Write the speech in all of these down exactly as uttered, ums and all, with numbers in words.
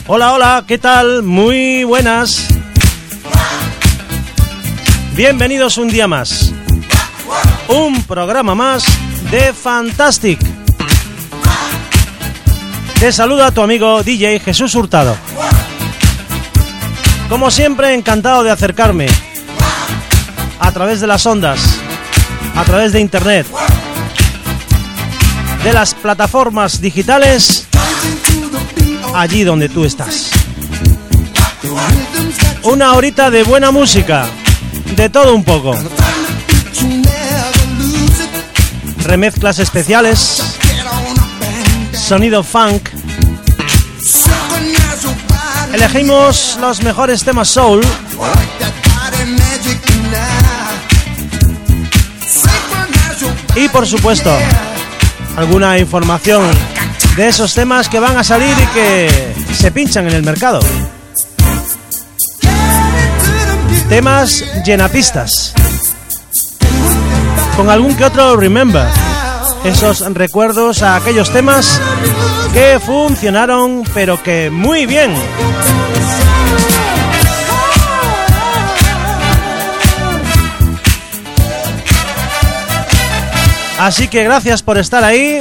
Hola, hola, ¿qué tal? Muy buenas. Bienvenidos un día más. Un programa más de Fantastic. Te saluda tu amigo D J Jesús Hurtado. Como siempre, encantado de acercarme a través de las ondas, a través de internet, de las plataformas digitales, allí donde tú estás. Una horita de buena música, de todo un poco. Remezclas especiales, sonido funk. Elegimos los mejores temas soul. Y por supuesto, alguna información de esos temas que van a salir y que se pinchan en el mercado. Temas llenapistas, con algún que otro remember, esos recuerdos a aquellos temas que funcionaron pero que muy bien. Así que gracias por estar ahí.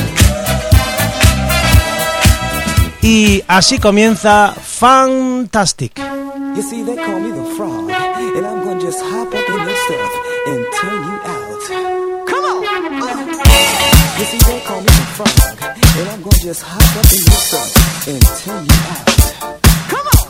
Y así comienza Fantastic. You see, they call me the frog, and I'm gonna just hop up in your stuff and turn you out. Come on! Uh. You see, they call me the frog, and I'm gonna just hop up in your stuff and turn you out. Come on!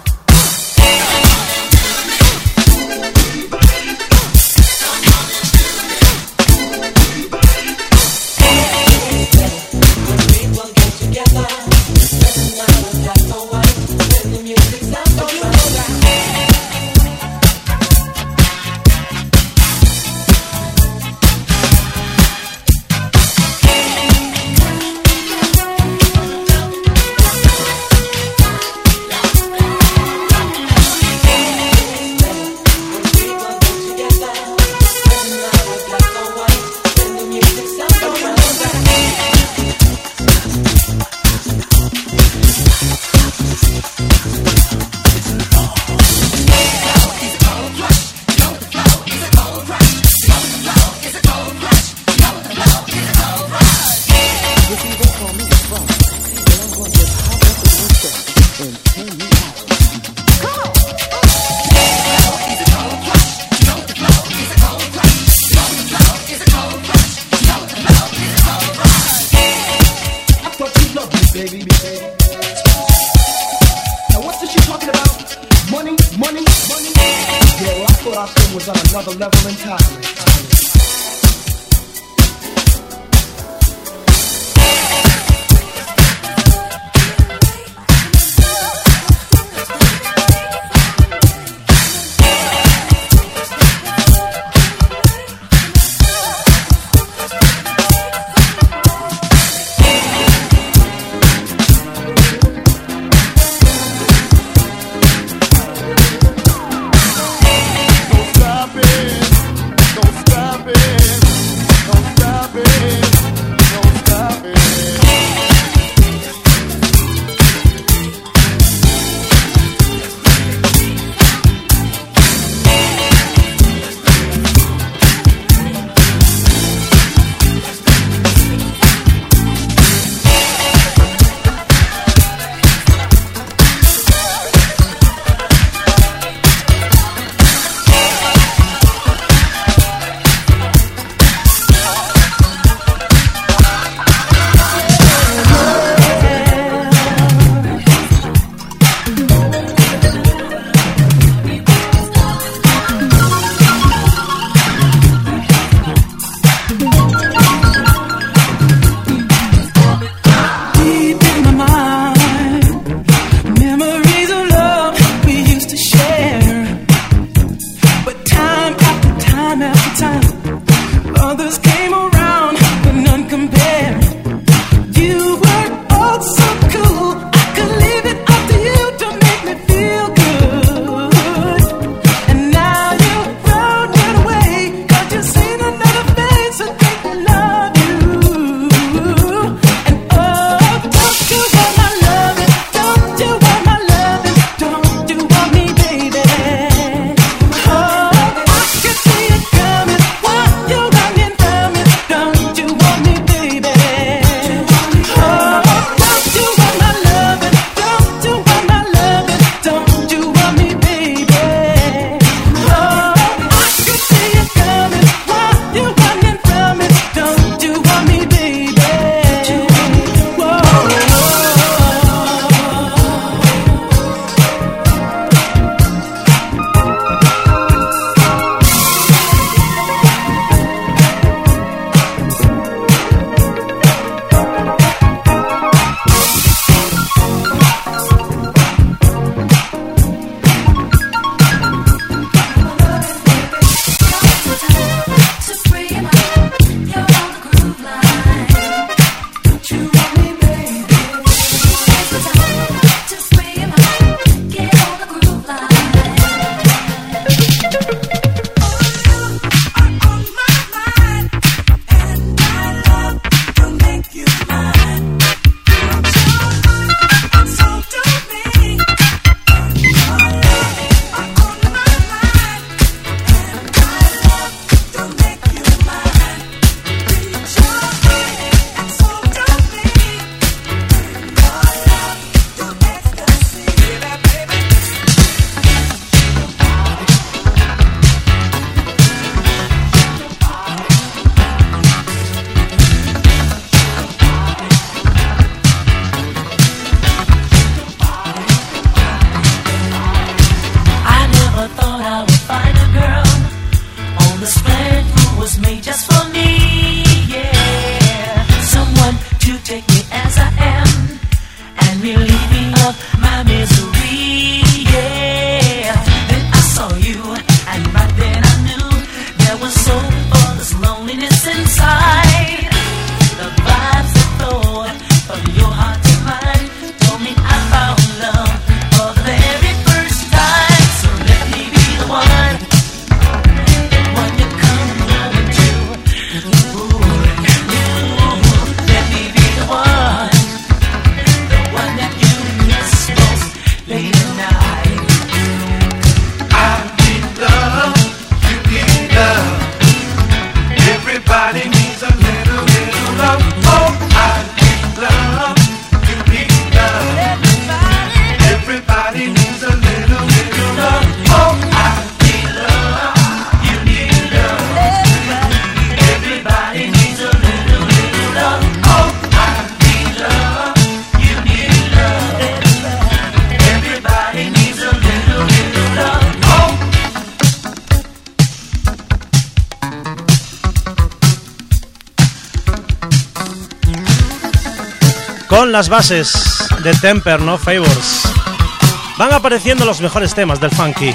con las bases de Temper No Favors. Van apareciendo los mejores temas del funky.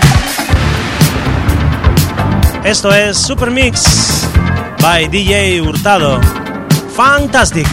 Esto es Super Mix by D J Hurtado. Fantastic.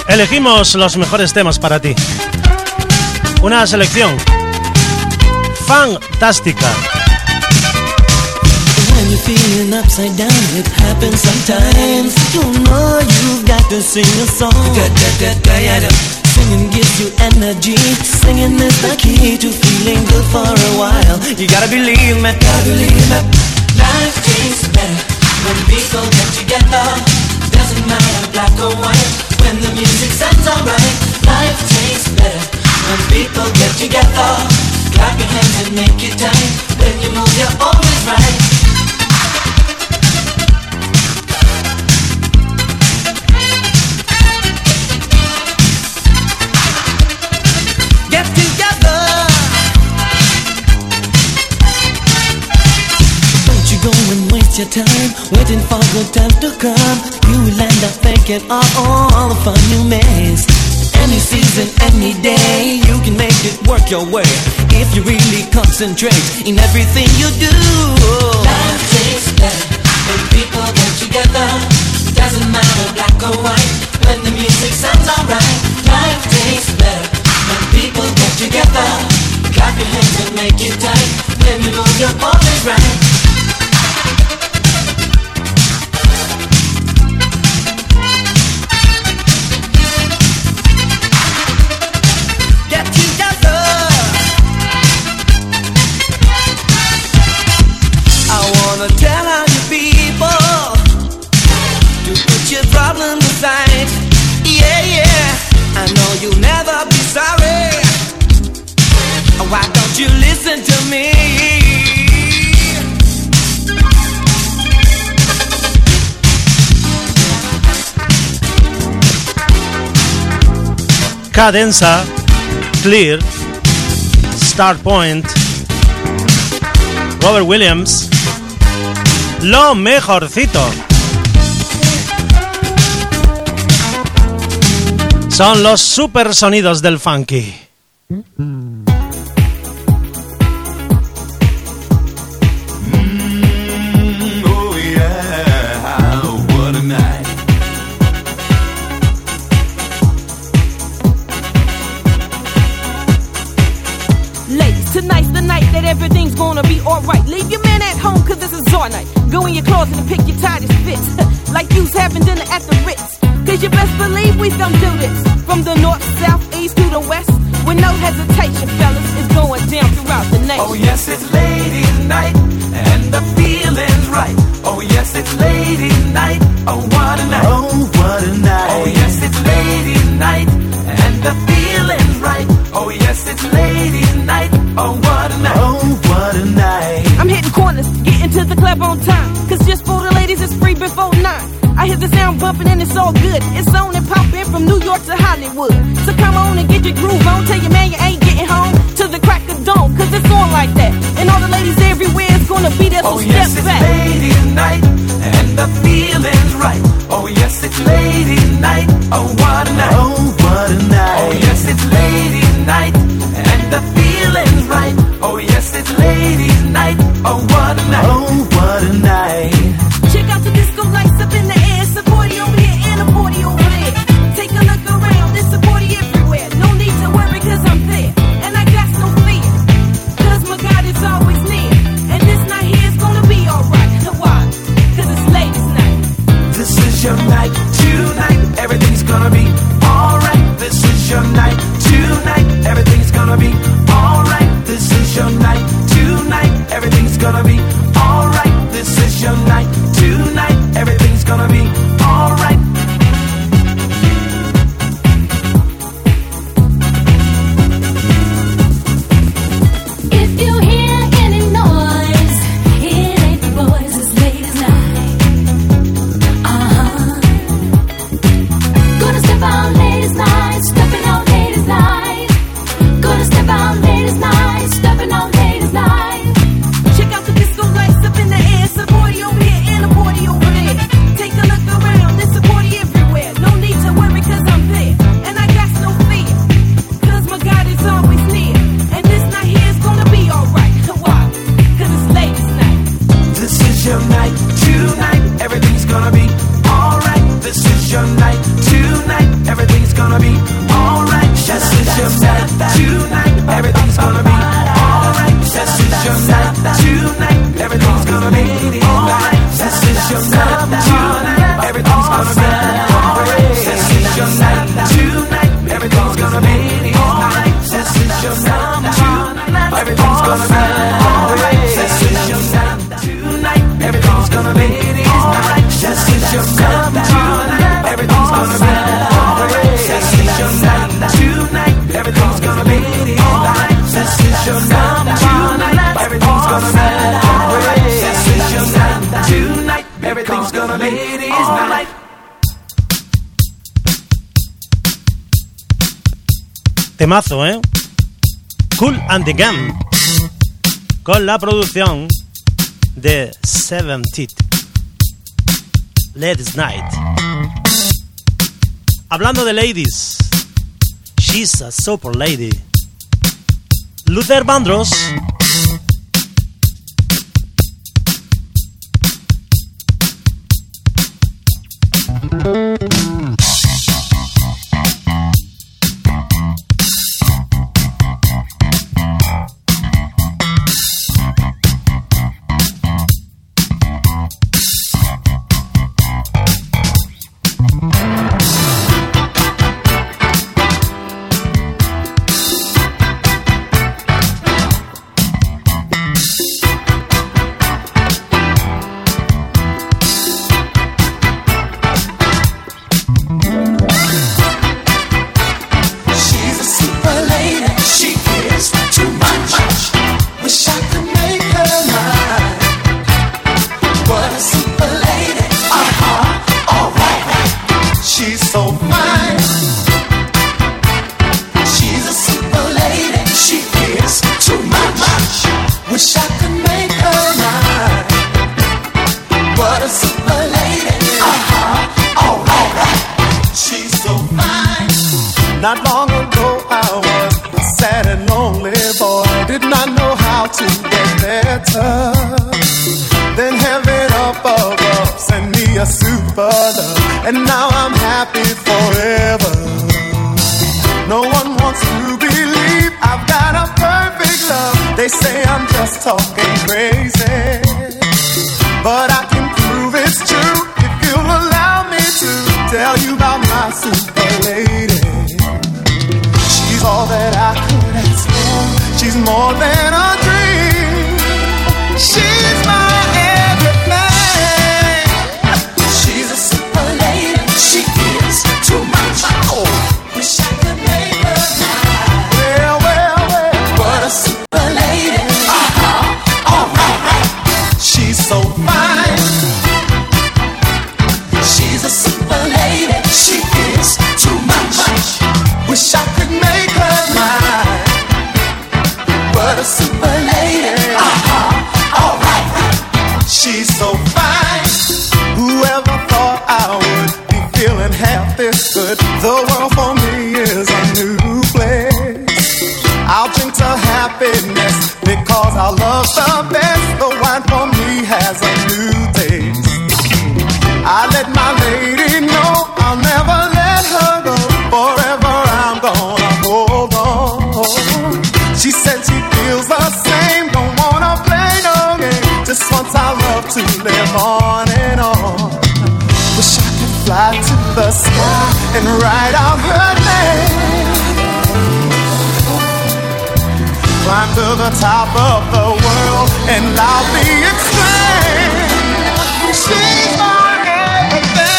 elegimos los mejores temas para ti. Una selección fantástica. When you're feeling upside down, it happens sometimes. You know you've got to sing a song. Singing gives you energy. Singing is the key to feeling good for a while. You gotta believe me, gotta believe me. Life tastes better when people get together. Doesn't matter black or white. When the music sounds alright. Life tastes better when people get together. Clap your hands and make it tight. When you move, you're always right. Get together. Don't you go and waste your time waiting for good times to come. You will end up thinking of all the fun you missed. Any season, any day, you can make it work your way if you really concentrate in everything you do. Life tastes better when people get together. Doesn't matter black or white. When the music sounds alright. Life tastes better when people get together. Clap your hands and make it tight. When you move, you're always right. Tell all you people to put your problems aside. Yeah, yeah, I know you'll never be sorry. Why don't you listen to me? Cadenza, Clear, Start Point, Robert Williams. Lo mejorcito. Son los super sonidos del funky. Mm, oh yeah, what a night. Ladies, tonight's the night that everything's gonna be alright. Leave your man at home cause this is our night. Go in your closet and pick your tightest fits. Like you's having dinner at the Ritz. Cause you best believe we gon' do this. From the north, south, east to the west. With no hesitation, fellas, it's going down throughout the nation. Oh yes, it's ladies' night, and the feeling's right. Oh yes, it's ladies' night. Oh what a night. Oh what a night. Oh yes, it's ladies' night, and the feeling's right. Oh yes, it's ladies' night. Oh what a night. Oh what a night. I'm hitting corners, getting to the club on time. Cause just for the ladies, it's free before nine. I hear the sound bumping and it's all good. It's on and popping from New York to Hollywood. So come on and get your groove on. Tell your man you ain't getting home till the crack of dawn. Cause it's on like that. And all the ladies everywhere is gonna be there, so oh, step yes, back. Oh yes, it's ladies' night, and the feeling's right. Oh yes, it's ladies' night. Oh what a night. Oh what a night. Oh yes, it's ladies' night, and the feeling's right. Oh yes, it's ladies' night. Oh what a night. Oh what a night. Check out the disco lights up in the air. It's a party over here and a party over there. Take a look around, it's a party everywhere. No need to worry cause I'm there. And I got no fear, cause my God is always near. And this night here is gonna be alright. Why? Cause it's ladies' night. This is your night, tonight. Everything's gonna be alright. This is your night, tonight. Everything's gonna be alright. This is your night, tonight. Everything's gonna be alright. This is your night, tonight. Everything's gonna be alright. If you hear any noise, it ain't the boys, it's ladies' night. Uh-huh. Gonna step out ladies' night, stepping out ladies' night. Gonna step out ladies' night, stepping out ladies' night. Check out the disco lights up in the air. It's a party over here and a party over there. Take a look around, it's a party everywhere. No need to worry cause I'm there. And I got no fear, cause my God is always near. And this night here is gonna be alright. Why? Cause it's ladies' night. This is your night, tonight. Everything's gonna be alright. This is your night, tonight. Everything's Temazo, ¿eh? Kool and the Gang, con la producción de Seventeenth Ladies Night. Hablando de ladies, she's a super lady. Luther Vandross. Not long ago I was a sad and lonely boy, did not know how to get better. Then heaven up above sent me a super love, and now I'm happy forever. No one wants to believe I've got a perfect love. They say I'm just talking crazy, but I can prove it's true if you'll allow me to tell you about my super lady. She's all that I could ask for. She's more than a dream. She's my everything. She's a super lady. She gives too much. Oh, wish I could make her mine. Well, well, well, what a super lady. Uh-huh, all right, right. She's so fine. She's a super lady. She gives too much. Wish I could make her mine. What a super lady. Uh-huh, all right, right. She's so fine. Whoever thought I would be feeling half this good? The world for me is a new place. I'll drink to happiness because our love's the best. The wine for me has a new taste. I let my lady know I'll never let her go. Forever I'm gonna hold on. She said she feels the same, don't wanna play no game. Just wants our love to live on and on. Wish I could fly to the sky and write out her name. Climb to the top of the world and loudly exclaim, she's my everything.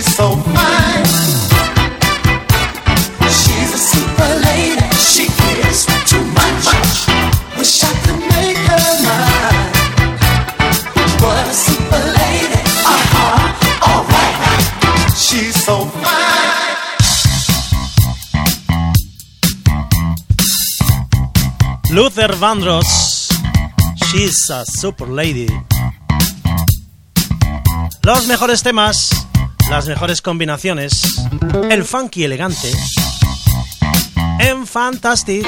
so fine. She's a super lady. She is too much. Wish I could make her mine. What a super lady. Uh-huh. All right. She's so fine. Luther Vandross, She's a Super Lady. Los mejores temas, las mejores combinaciones, el funky elegante en Fantastic.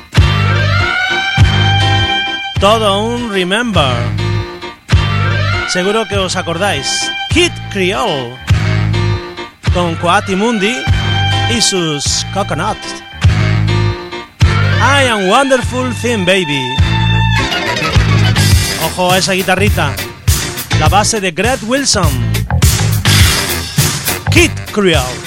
Todo un remember. Seguro que os acordáis. Kid Creole con Coati Mundi y sus Coconuts. I am wonderful thing, baby. Ojo a esa guitarrita. La base de Greg Wilson. Kid Creole.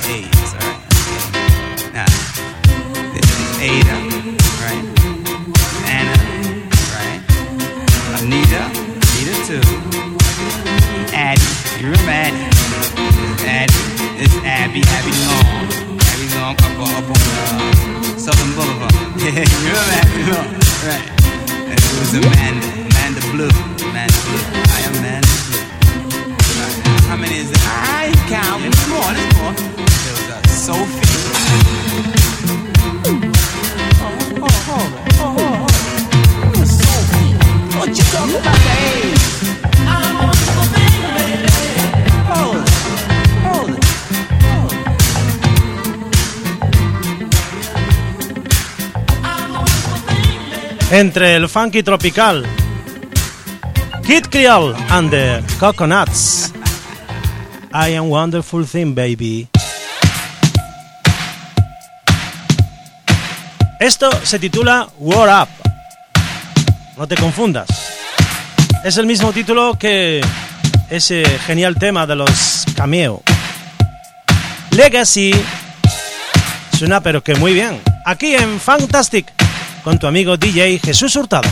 A's, alright? Now, this is Ada, right? Anna, right? Anita, Anita too. Addie, you remember Addie? Addie, it's Abby, Abby Long. Abby Long up, up on uh, Southern Boulevard. Yeah, you remember Abby Long, right? And it was Amanda, Amanda Blue, Amanda Blue. I am Amanda Blue. Right. How many is it? I ain't counting. There's more, there's more. There was uh, Sophie. Oh, oh, hold on. Oh, oh, oh. Sophie. What you talking about, babe? I'm on the thing, baby. Hold it. Hold it. Hold it. Entre el funky tropical, Kid Creole and the Coconuts. I am wonderful thing, baby. Esto se titula War Up. No te confundas. Es el mismo título que ese genial tema de los Cameo. Legacy. Suena pero que muy bien. Aquí en Fantastic con tu amigo D J Jesús Hurtado.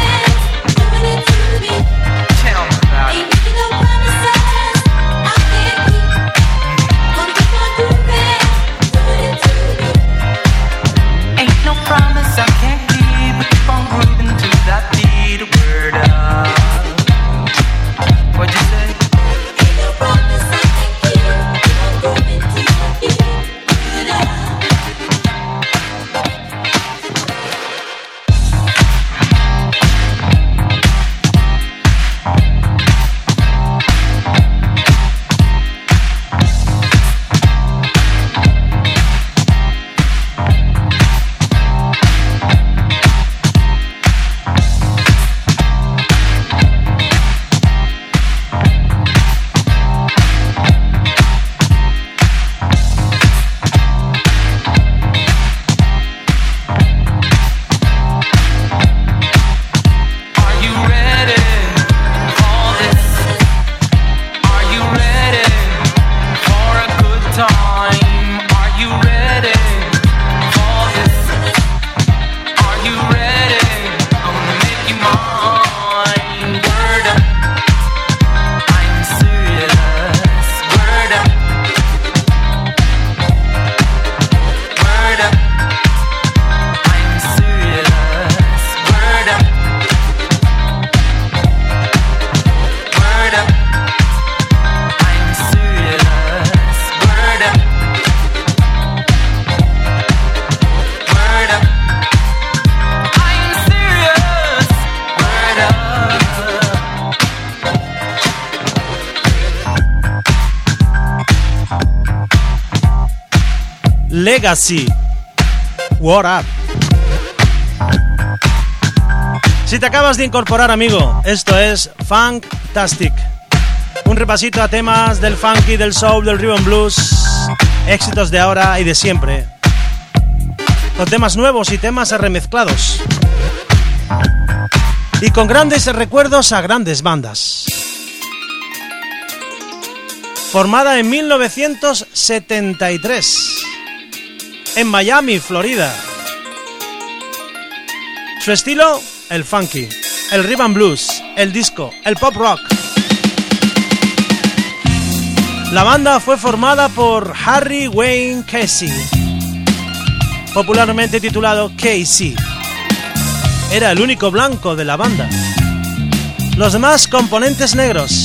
Tell me about it. Legacy, What Up. Si te acabas de incorporar, amigo, esto es Funktastic. Un repasito a temas del funky, del soul, del rhythm blues, éxitos de ahora y de siempre, con temas nuevos y temas remezclados, y con grandes recuerdos a grandes bandas. Formada en mil novecientos setenta y tres en Miami, Florida. Su estilo, el funky, el rhythm blues, el disco, el pop rock. La banda fue formada por Harry Wayne Casey, popularmente titulado Casey. Era el único blanco de la banda. Los demás componentes negros.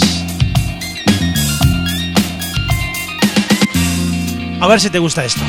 A ver si te gusta esto.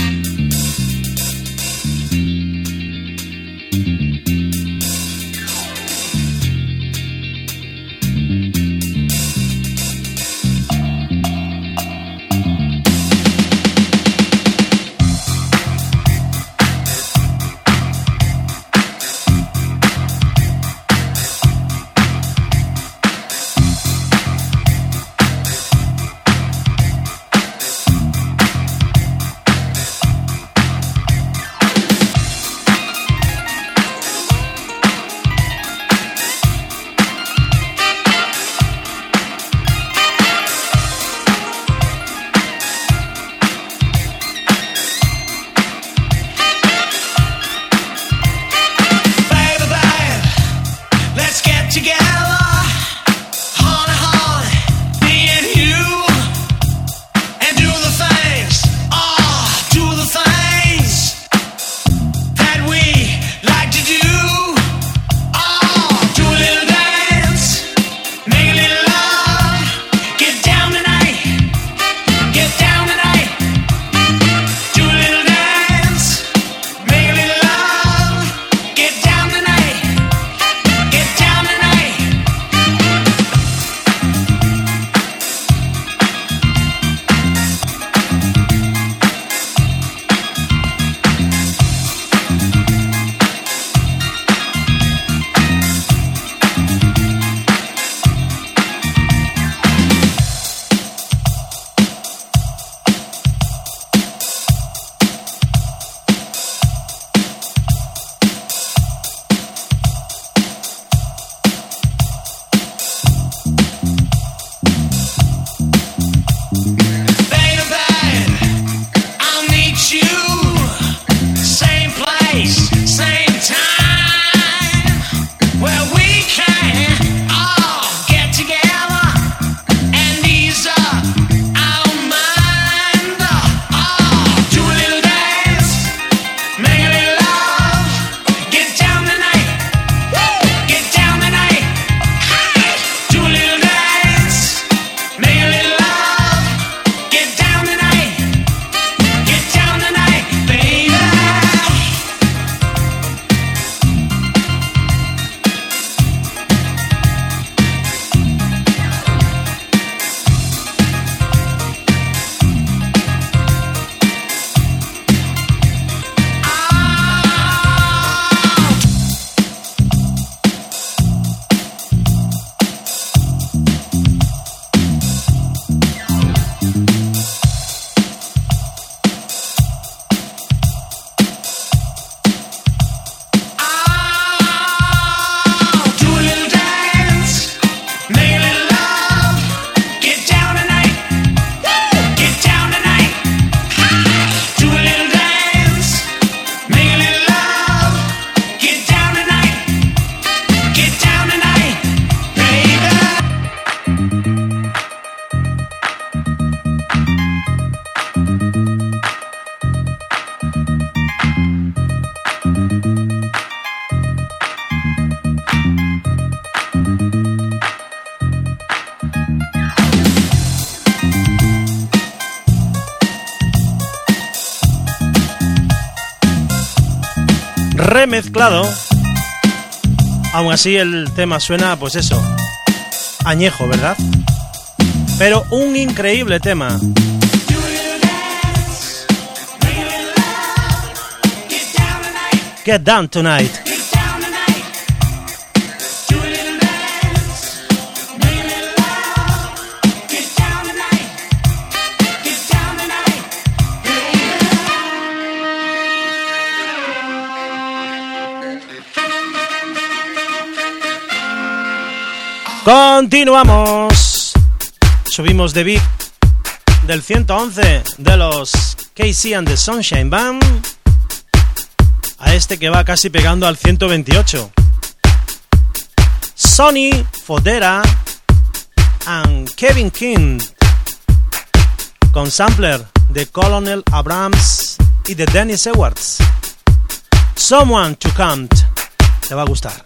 remezclado. Aún así el tema suena, pues eso, añejo, ¿verdad? Pero un increíble tema. Get Down Tonight. Continuamos. Subimos de beat del ciento once de los K C and the Sunshine Band a este que va casi pegando al ciento veintiocho. Sonny Fodera and Kevin King con sampler de Colonel Abrams y de Dennis Edwards. Someone to Count. Te va a gustar.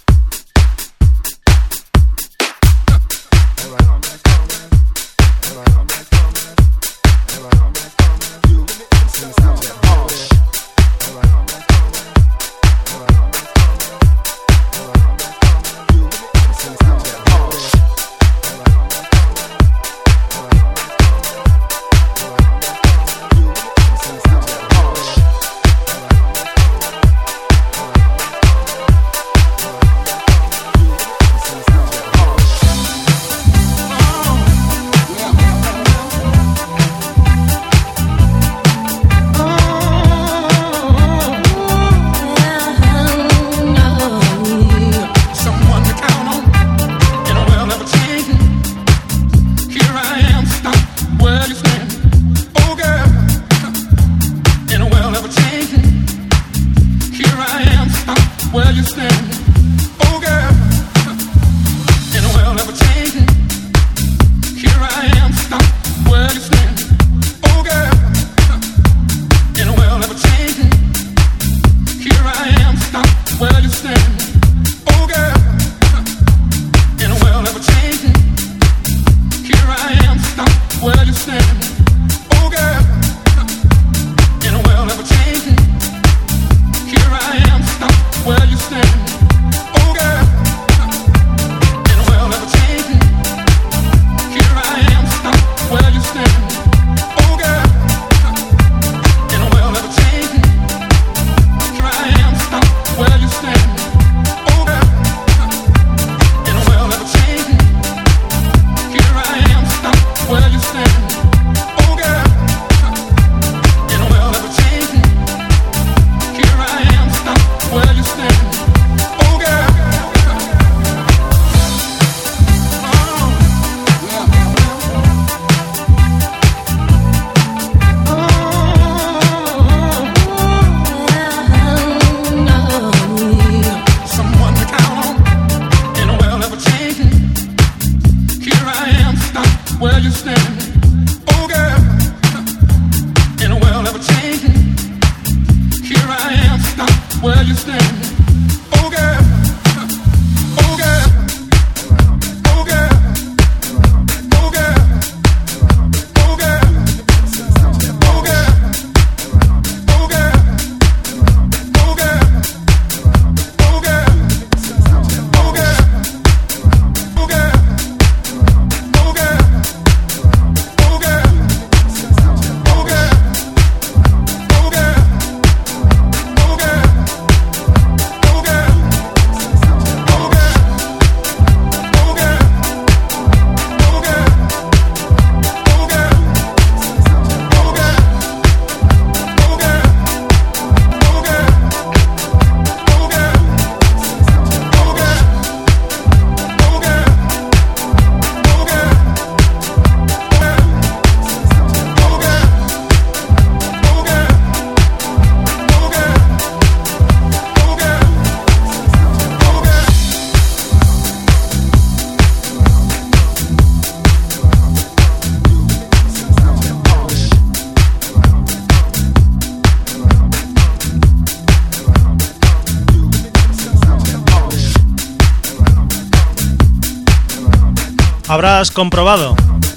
Habrás comprobado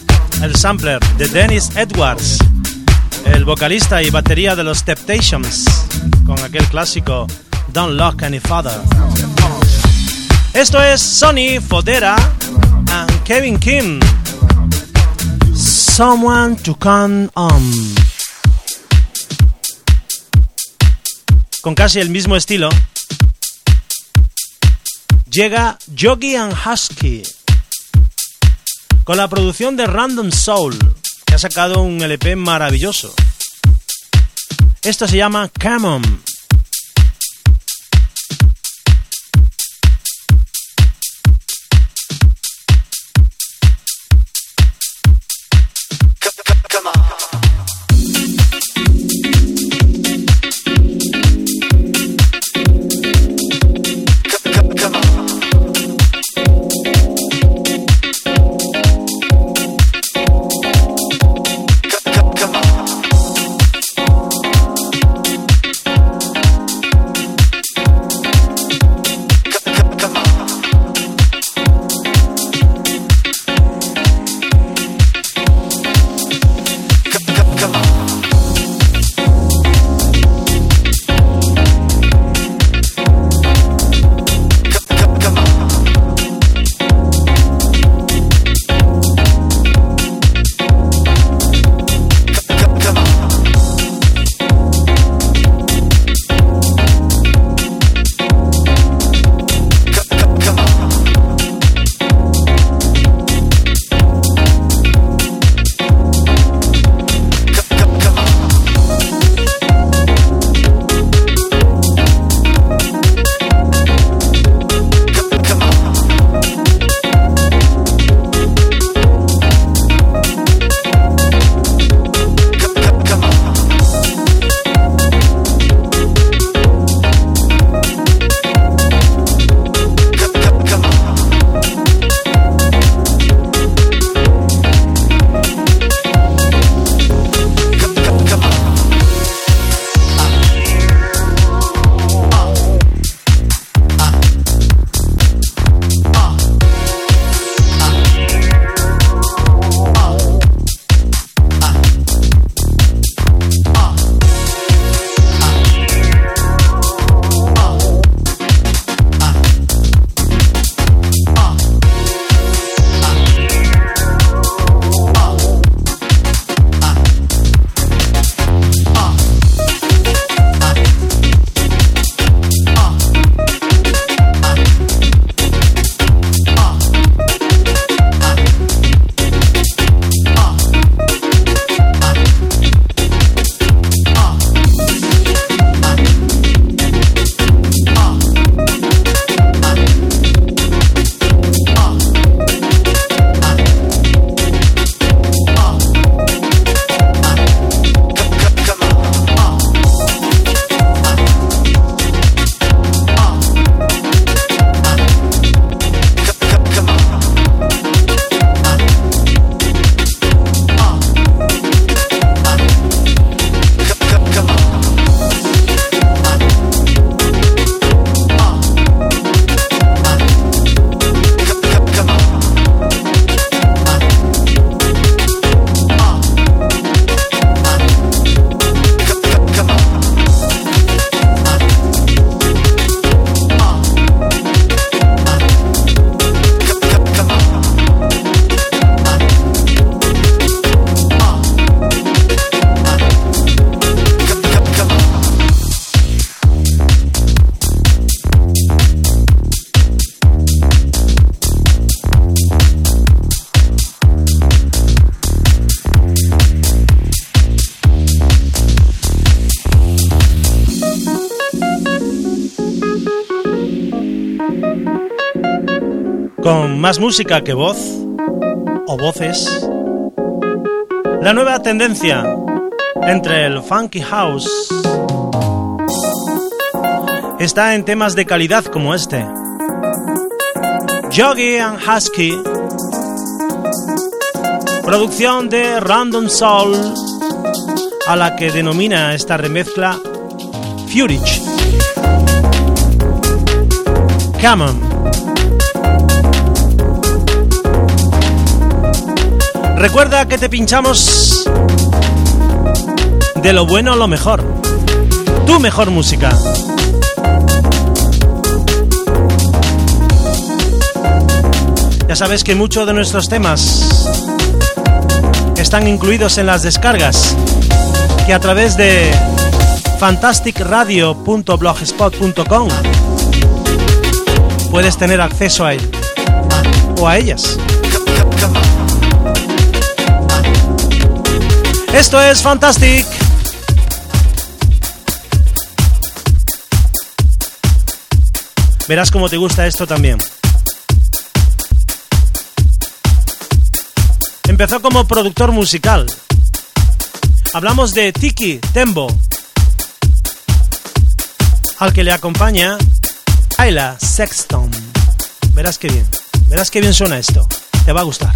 el sampler de Dennis Edwards, el vocalista y batería de los Temptations, con aquel clásico Don't Look Any Further. Esto es Sonny Fodera and Kevin King, Someone to Count On. con casi el mismo estilo, llega Yogi and Husky con la producción de Random Soul, que ha sacado un L P maravilloso. Esto se llama Come On. con más música que voz o voces. La nueva tendencia entre el funky house está en temas de calidad como este. Yogi and Husky, producción de Random Soul, a la que denomina esta remezcla Furich. Come on. Recuerda que te pinchamos de lo bueno a lo mejor, tu mejor música. Ya sabes que muchos de nuestros temas están incluidos en las descargas que a través de fantastic radio punto blogspot punto com. Puedes tener acceso a él o a ellas. Esto es Fantastic. Verás cómo te gusta esto también. Empezó como productor musical. Hablamos de Tiki Tembo, al que le acompaña Ayla Sexton. Verás qué bien, verás qué bien suena esto. Te va a gustar.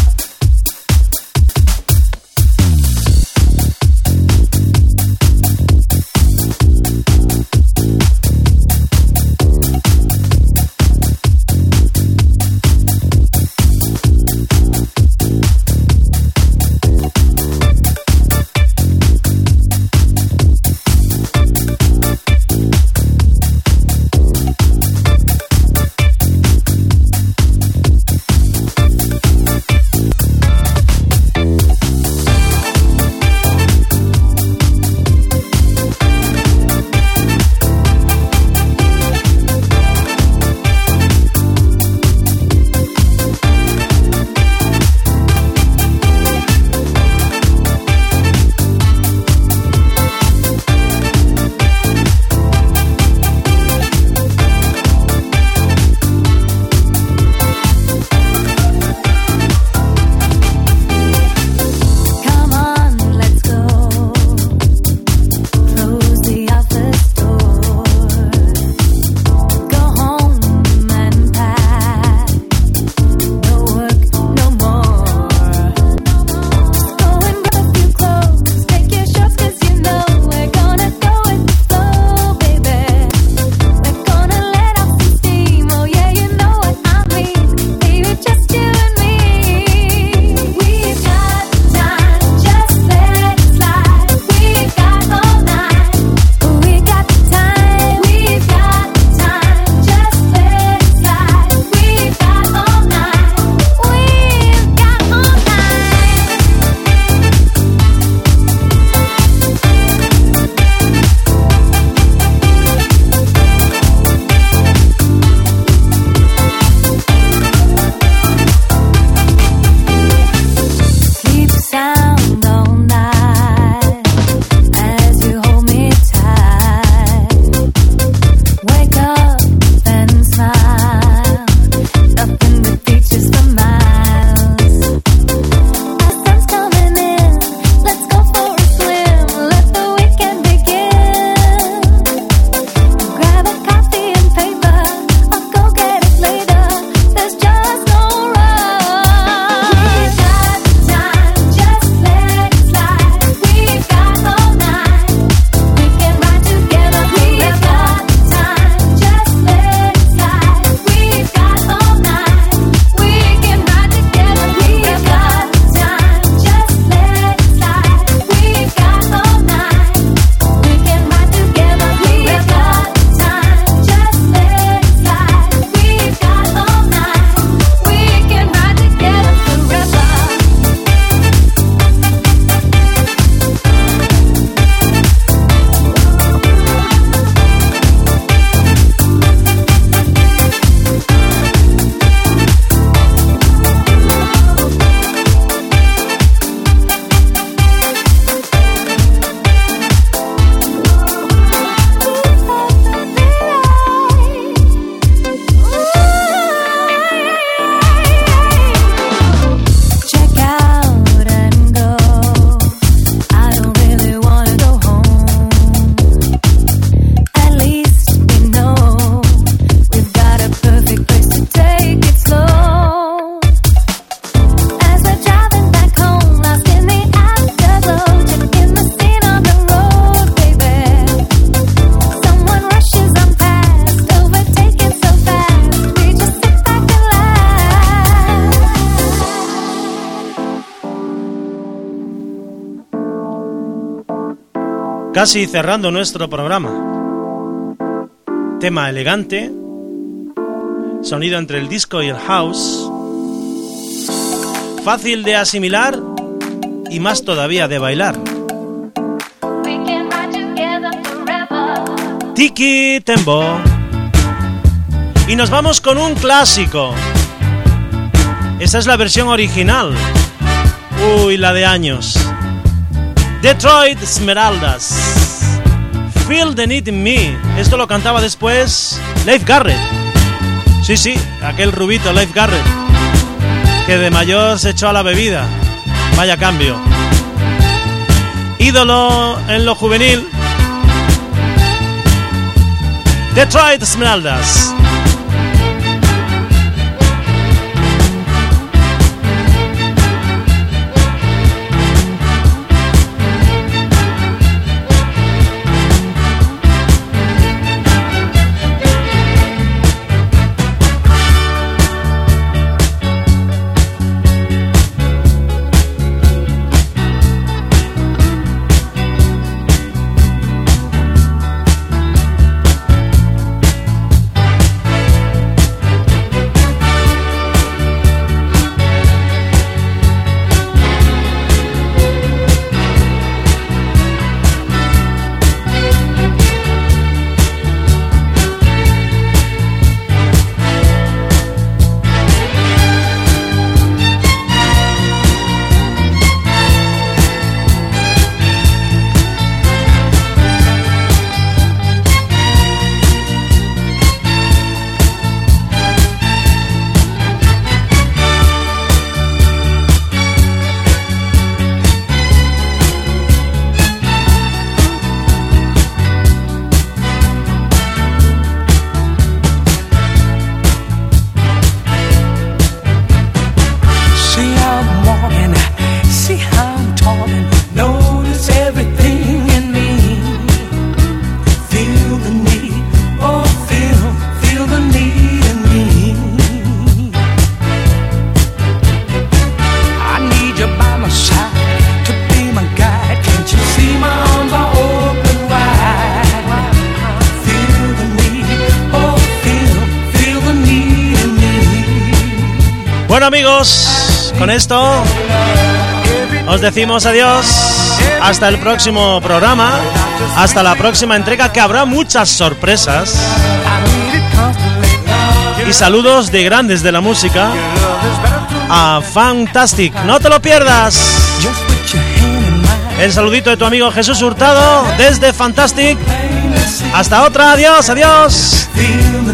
Casi cerrando nuestro programa. Tema elegante, sonido entre el disco y el house, fácil de asimilar y más todavía de bailar. We can ride together Tiki Tembo. Y nos vamos con un clásico. Esta es la versión original. Uy, la de años. Detroit Esmeraldas. Feel the Need in Me. Esto lo cantaba después Leif Garrett. Sí, sí, aquel rubito Leif Garrett, que de mayor se echó a la bebida. Vaya cambio. Ídolo en lo juvenil. Detroit Esmeraldas. Bueno amigos, con esto os decimos adiós, hasta el próximo programa, hasta la próxima entrega, que habrá muchas sorpresas. Y saludos de grandes de la música a Fantastic, no te lo pierdas. El saludito de tu amigo Jesús Hurtado desde Fantastic. Hasta otra, adiós, adiós.